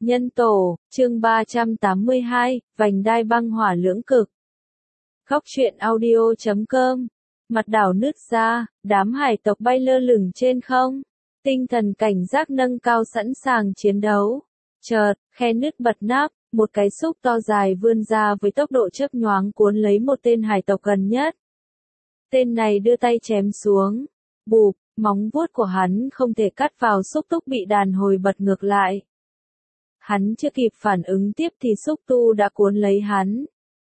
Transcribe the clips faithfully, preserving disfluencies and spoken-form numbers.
Nhân tổ, chương ba trăm tám mươi hai, vành đai băng hỏa lưỡng cực. Góc truyện audio chấm com. Mặt đảo nứt ra, đám hải tộc bay lơ lửng trên không. Tinh thần cảnh giác nâng cao sẵn sàng chiến đấu. Chợt, khe nứt bật nắp, một cái xúc to dài vươn ra với tốc độ chớp nhoáng cuốn lấy một tên hải tộc gần nhất. Tên này đưa tay chém xuống. Bụp, móng vuốt của hắn không thể cắt vào xúc túc bị đàn hồi bật ngược lại. Hắn chưa kịp phản ứng tiếp thì xúc tu đã cuốn lấy hắn.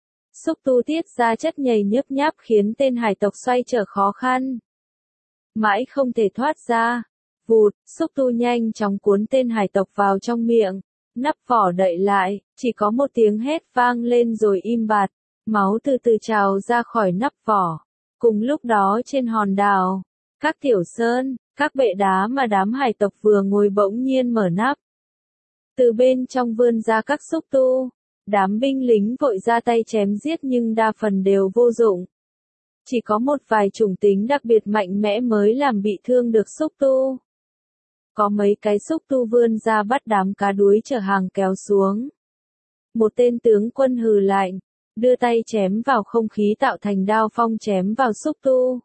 Xúc tu tiết ra chất nhầy nhớp nháp khiến tên hải tộc xoay trở khó khăn. Mãi không thể thoát ra. Vụt, xúc tu nhanh chóng cuốn tên hải tộc vào trong miệng. Nắp vỏ đậy lại, chỉ có một tiếng hét vang lên rồi im bặt. Máu từ từ trào ra khỏi nắp vỏ. Cùng lúc đó trên hòn đảo, các tiểu sơn, các bệ đá mà đám hải tộc vừa ngồi bỗng nhiên mở nắp. Từ bên trong vươn ra các xúc tu. Đám binh lính vội ra tay chém giết nhưng đa phần đều vô dụng. Chỉ có một vài chủng tính đặc biệt mạnh mẽ mới làm bị thương được xúc tu. Có mấy cái xúc tu vươn ra bắt đám cá đuối chở hàng kéo xuống. Một tên tướng quân hừ lạnh, đưa tay chém vào không khí tạo thành đao phong chém vào xúc tu.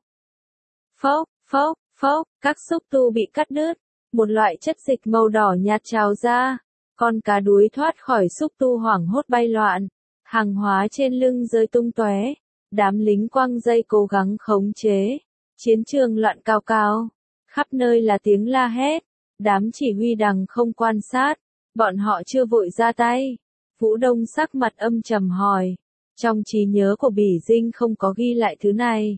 Phốc, phốc, phốc, các xúc tu bị cắt đứt. Một loại chất dịch màu đỏ nhạt trào ra. Con cá đuối thoát khỏi xúc tu hoảng hốt bay loạn. Hàng hóa trên lưng rơi tung tóe. Đám lính quăng dây cố gắng khống chế. Chiến trường loạn cao cao. Khắp nơi là tiếng la hét. Đám chỉ huy đằng không quan sát. Bọn họ chưa vội ra tay. Vũ Đông sắc mặt âm trầm hỏi. Trong trí nhớ của Bỉ Dinh không có ghi lại thứ này.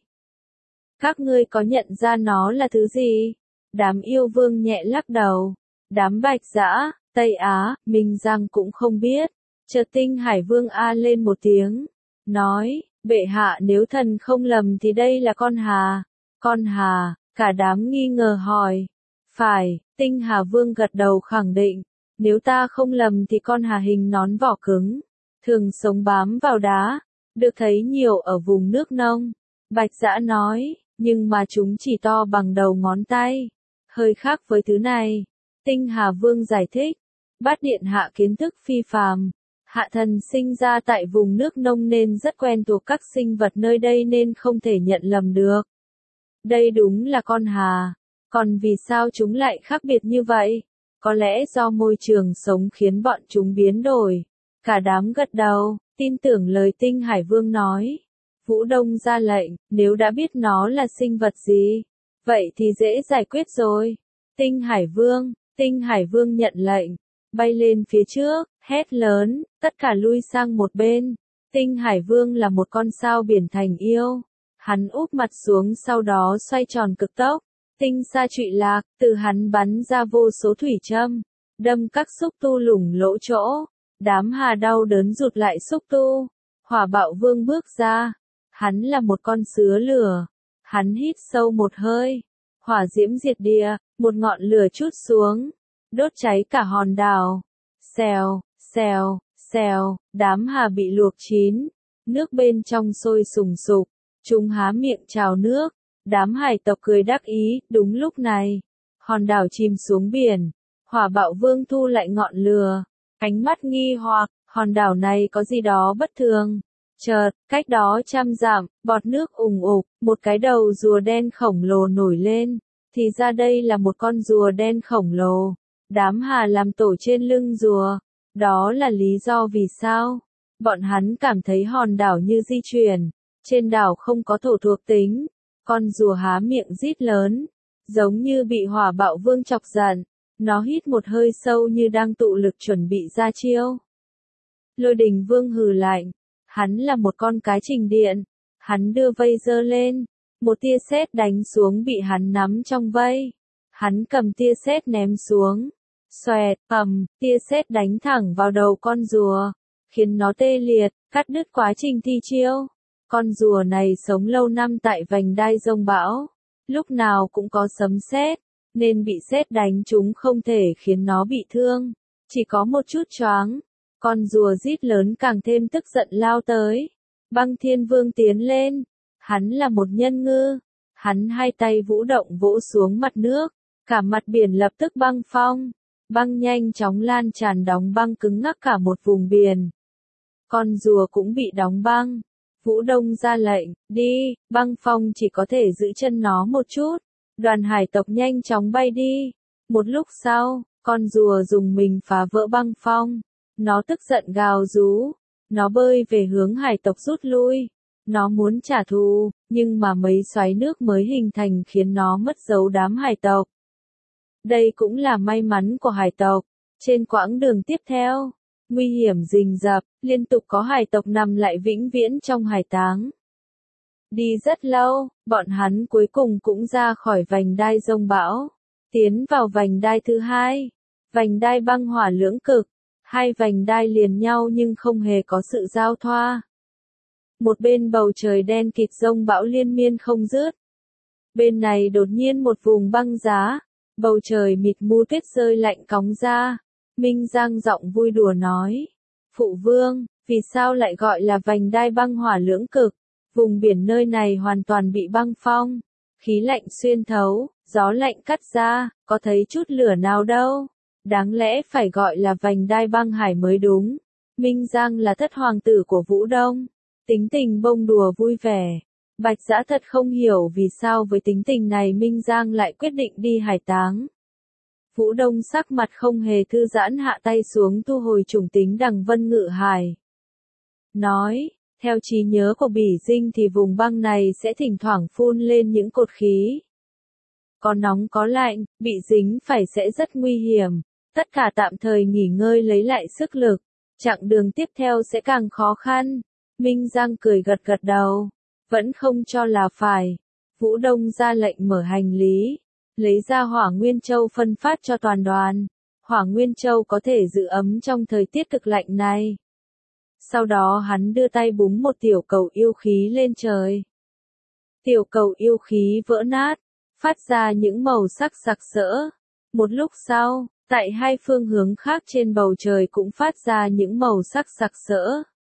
Các ngươi có nhận ra nó là thứ gì? Đám yêu vương nhẹ lắc đầu. Đám Bạch Dã, Tây Á, Minh Giang cũng không biết. Chợt Tinh Hải Vương a lên một tiếng. Nói, bệ hạ nếu thần không lầm thì đây là con hà. Con hà, cả đám nghi ngờ hỏi. Phải, Tinh Hà Vương gật đầu khẳng định. Nếu ta không lầm thì con hà hình nón vỏ cứng. Thường sống bám vào đá. Được thấy nhiều ở vùng nước nông. Bạch Dã nói, nhưng mà chúng chỉ to bằng đầu ngón tay. Hơi khác với thứ này. Tinh Hà Vương giải thích. Bát điện hạ kiến thức phi phàm. Hạ thần sinh ra tại vùng nước nông nên rất quen thuộc các sinh vật nơi đây nên không thể nhận lầm được. Đây đúng là con hà. Còn vì sao chúng lại khác biệt như vậy? Có lẽ do môi trường sống khiến bọn chúng biến đổi. Cả đám gật đầu, tin tưởng lời Tinh Hải Vương nói. Vũ Đông ra lệnh, nếu đã biết nó là sinh vật gì, vậy thì dễ giải quyết rồi. Tinh Hải Vương, Tinh Hải Vương nhận lệnh, bay lên phía trước, hét lớn, tất cả lui sang một bên. Tinh Hải Vương là một con sao biển thành yêu. Hắn úp mặt xuống sau đó xoay tròn cực tốc. Tinh sa trụy lạc, từ hắn bắn ra vô số thủy châm, đâm các xúc tu lủng lỗ chỗ. Đám hà đau đớn rụt lại xúc tu. Hỏa Bạo Vương bước ra. Hắn là một con sứa lửa. Hắn hít sâu một hơi. Hỏa diễm diệt địa, một ngọn lửa trút xuống. Đốt cháy cả hòn đảo. Xèo, xèo, xèo, đám hà bị luộc chín. Nước bên trong sôi sùng sục. Chúng há miệng trào nước. Đám hải tộc cười đắc ý, đúng lúc này. Hòn đảo chìm xuống biển. Hỏa Bạo Vương thu lại ngọn lửa. Ánh mắt nghi hoặc, hòn đảo này có gì đó bất thường. Chợt, cách đó trăm dặm, bọt nước ùng ục, một cái đầu rùa đen khổng lồ nổi lên. Thì ra đây là một con rùa đen khổng lồ. Đám hà làm tổ trên lưng rùa. Đó là lý do vì sao bọn hắn cảm thấy hòn đảo như di chuyển. Trên đảo không có thổ thuộc tính. Con rùa há miệng rít lớn, giống như bị Hỏa Bạo Vương chọc giận. Nó hít một hơi sâu như đang tụ lực chuẩn bị ra chiêu. Lôi Đình Vương hừ lạnh. Hắn là một con cái trình điện. Hắn đưa vây giơ lên. Một tia sét đánh xuống bị hắn nắm trong vây. Hắn cầm tia sét ném xuống. Xoẹt, ầm, tia sét đánh thẳng vào đầu con rùa. Khiến nó tê liệt, cắt đứt quá trình thi chiêu. Con rùa này sống lâu năm tại vành đai giông bão. Lúc nào cũng có sấm sét. Nên bị sét đánh chúng không thể khiến nó bị thương. Chỉ có một chút choáng. Con rùa rít lớn càng thêm tức giận lao tới. Băng Thiên Vương tiến lên. Hắn là một nhân ngư. Hắn hai tay vũ động vỗ xuống mặt nước. Cả mặt biển lập tức băng phong. Băng nhanh chóng lan tràn đóng băng cứng ngắc cả một vùng biển. Con rùa cũng bị đóng băng. Vũ Đông ra lệnh, đi, băng phong chỉ có thể giữ chân nó một chút. Đoàn hải tộc nhanh chóng bay đi. Một lúc sau, con rùa dùng mình phá vỡ băng phong. Nó tức giận gào rú. Nó bơi về hướng hải tộc rút lui. Nó muốn trả thù, nhưng mà mấy xoáy nước mới hình thành khiến nó mất dấu đám hải tộc. Đây cũng là may mắn của hải tộc. Trên quãng đường tiếp theo, nguy hiểm rình rập, liên tục có hải tộc nằm lại vĩnh viễn trong hải táng. Đi rất lâu, bọn hắn cuối cùng cũng ra khỏi vành đai giông bão, tiến vào vành đai thứ hai, vành đai băng hỏa lưỡng cực. Hai vành đai liền nhau nhưng không hề có sự giao thoa. Một bên bầu trời đen kịt giông bão liên miên không dứt. Bên này đột nhiên một vùng băng giá, bầu trời mịt mu tuyết rơi lạnh cóng ra. Minh Giang giọng vui đùa nói, Phụ Vương, vì sao lại gọi là vành đai băng hỏa lưỡng cực? Vùng biển nơi này hoàn toàn bị băng phong, khí lạnh xuyên thấu, gió lạnh cắt ra, có thấy chút lửa nào đâu. Đáng lẽ phải gọi là vành đai băng hải mới đúng. Minh Giang là thất hoàng tử của Vũ Đông. Tính tình bông đùa vui vẻ. Bạch Dã thật không hiểu vì sao với tính tình này Minh Giang lại quyết định đi hải táng. Vũ Đông sắc mặt không hề thư giãn hạ tay xuống thu hồi chủng tính đằng vân ngự hải. Nói, theo trí nhớ của Bỉ Dinh thì vùng băng này sẽ thỉnh thoảng phun lên những cột khí. Có nóng có lạnh, bị dính phải sẽ rất nguy hiểm. Tất cả tạm thời nghỉ ngơi lấy lại sức lực. Chặng đường tiếp theo sẽ càng khó khăn. Minh Giang cười gật gật đầu. Vẫn không cho là phải. Vũ Đông ra lệnh mở hành lý. Lấy ra Hỏa Nguyên Châu phân phát cho toàn đoàn. Hỏa Nguyên Châu có thể giữ ấm trong thời tiết cực lạnh này. Sau đó hắn đưa tay búng một tiểu cầu yêu khí lên trời. Tiểu cầu yêu khí vỡ nát, phát ra những màu sắc sặc sỡ. Một lúc sau, tại hai phương hướng khác trên bầu trời cũng phát ra những màu sắc sặc sỡ.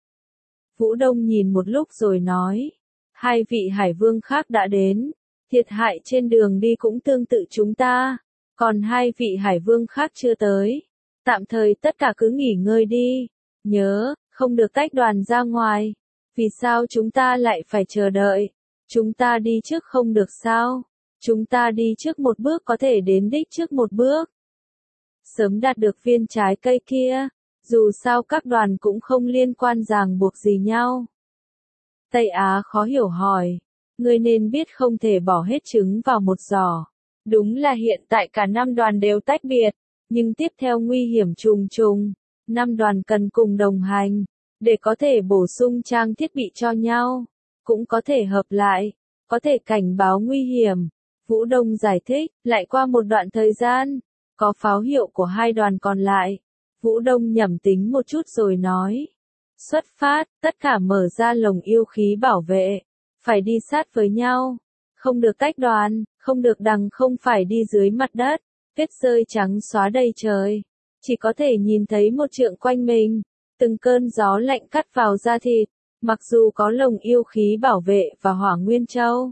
Vũ Đông nhìn một lúc rồi nói, hai vị hải vương khác đã đến, thiệt hại trên đường đi cũng tương tự chúng ta, còn hai vị hải vương khác chưa tới. Tạm thời tất cả cứ nghỉ ngơi đi, nhớ, không được tách đoàn ra ngoài. Vì sao chúng ta lại phải chờ đợi? Chúng ta đi trước không được sao? Chúng ta đi trước một bước có thể đến đích trước một bước. Sớm đạt được viên trái cây kia, dù sao các đoàn cũng không liên quan ràng buộc gì nhau. Tây Á khó hiểu hỏi, ngươi nên biết không thể bỏ hết trứng vào một giỏ. Đúng là hiện tại cả năm đoàn đều tách biệt, nhưng tiếp theo nguy hiểm trùng trùng, năm đoàn cần cùng đồng hành, để có thể bổ sung trang thiết bị cho nhau, cũng có thể hợp lại, có thể cảnh báo nguy hiểm. Vũ Đông giải thích, lại qua một đoạn thời gian, có pháo hiệu của hai đoàn còn lại. Vũ Đông nhẩm tính một chút rồi nói, xuất phát, tất cả mở ra lồng yêu khí bảo vệ, phải đi sát với nhau, không được tách đoàn, không được đằng không phải đi dưới mặt đất, tuyết rơi trắng xóa đầy trời, chỉ có thể nhìn thấy một trượng quanh mình, từng cơn gió lạnh cắt vào da thịt, mặc dù có lồng yêu khí bảo vệ và Hỏa Nguyên Châu.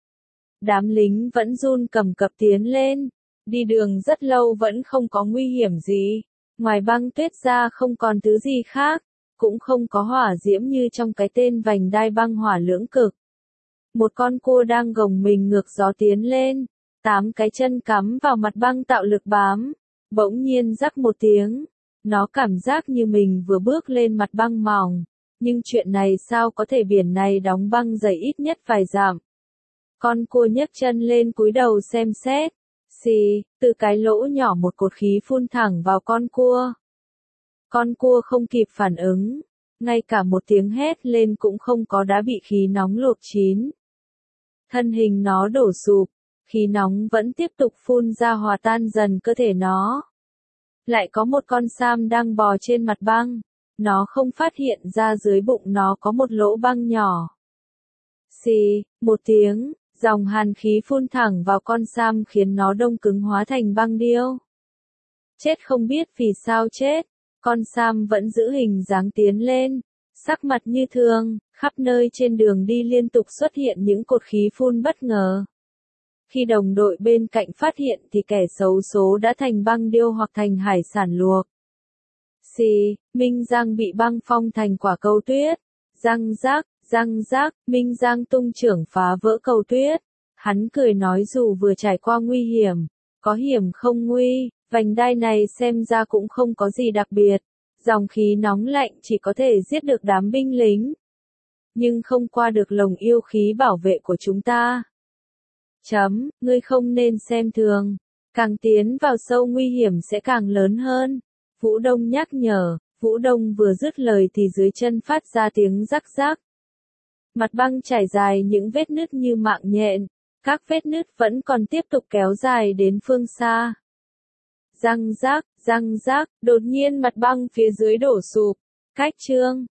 Đám lính vẫn run cầm cập tiến lên, đi đường rất lâu vẫn không có nguy hiểm gì, ngoài băng tuyết ra không còn thứ gì khác, cũng không có hỏa diễm như trong cái tên vành đai băng hỏa lưỡng cực. Một con cua đang gồng mình ngược gió tiến lên, tám cái chân cắm vào mặt băng tạo lực bám, bỗng nhiên rắc một tiếng, nó cảm giác như mình vừa bước lên mặt băng mỏng, nhưng chuyện này sao có thể, biển này đóng băng dày ít nhất vài dặm. Con cua nhấc chân lên cúi đầu xem xét, xì, từ cái lỗ nhỏ một cột khí phun thẳng vào con cua. Con cua không kịp phản ứng, ngay cả một tiếng hét lên cũng không có, đã bị khí nóng luộc chín. Thân hình nó đổ sụp, khí nóng vẫn tiếp tục phun ra hòa tan dần cơ thể nó. Lại có một con sam đang bò trên mặt băng, nó không phát hiện ra dưới bụng nó có một lỗ băng nhỏ. Xì, một tiếng, dòng hàn khí phun thẳng vào con sam khiến nó đông cứng hóa thành băng điêu. Chết không biết vì sao chết, con sam vẫn giữ hình dáng tiến lên, sắc mặt như thường, khắp nơi trên đường đi liên tục xuất hiện những cột khí phun bất ngờ. Khi đồng đội bên cạnh phát hiện thì kẻ xấu số đã thành băng điêu hoặc thành hải sản luộc. Xì, Minh Giang bị băng phong thành quả cầu tuyết. Răng rác, răng rác, Minh Giang tung chưởng phá vỡ cầu tuyết. Hắn cười nói dù vừa trải qua nguy hiểm, có hiểm không nguy, vành đai này xem ra cũng không có gì đặc biệt. Dòng khí nóng lạnh chỉ có thể giết được đám binh lính, nhưng không qua được lồng yêu khí bảo vệ của chúng ta. Chấm, ngươi không nên xem thường, càng tiến vào sâu nguy hiểm sẽ càng lớn hơn. Vũ Đông nhắc nhở, Vũ Đông vừa dứt lời thì dưới chân phát ra tiếng rắc rắc. Mặt băng trải dài những vết nứt như mạng nhện, các vết nứt vẫn còn tiếp tục kéo dài đến phương xa. Răng rác, răng rác, đột nhiên mặt băng phía dưới đổ sụp, cách chương.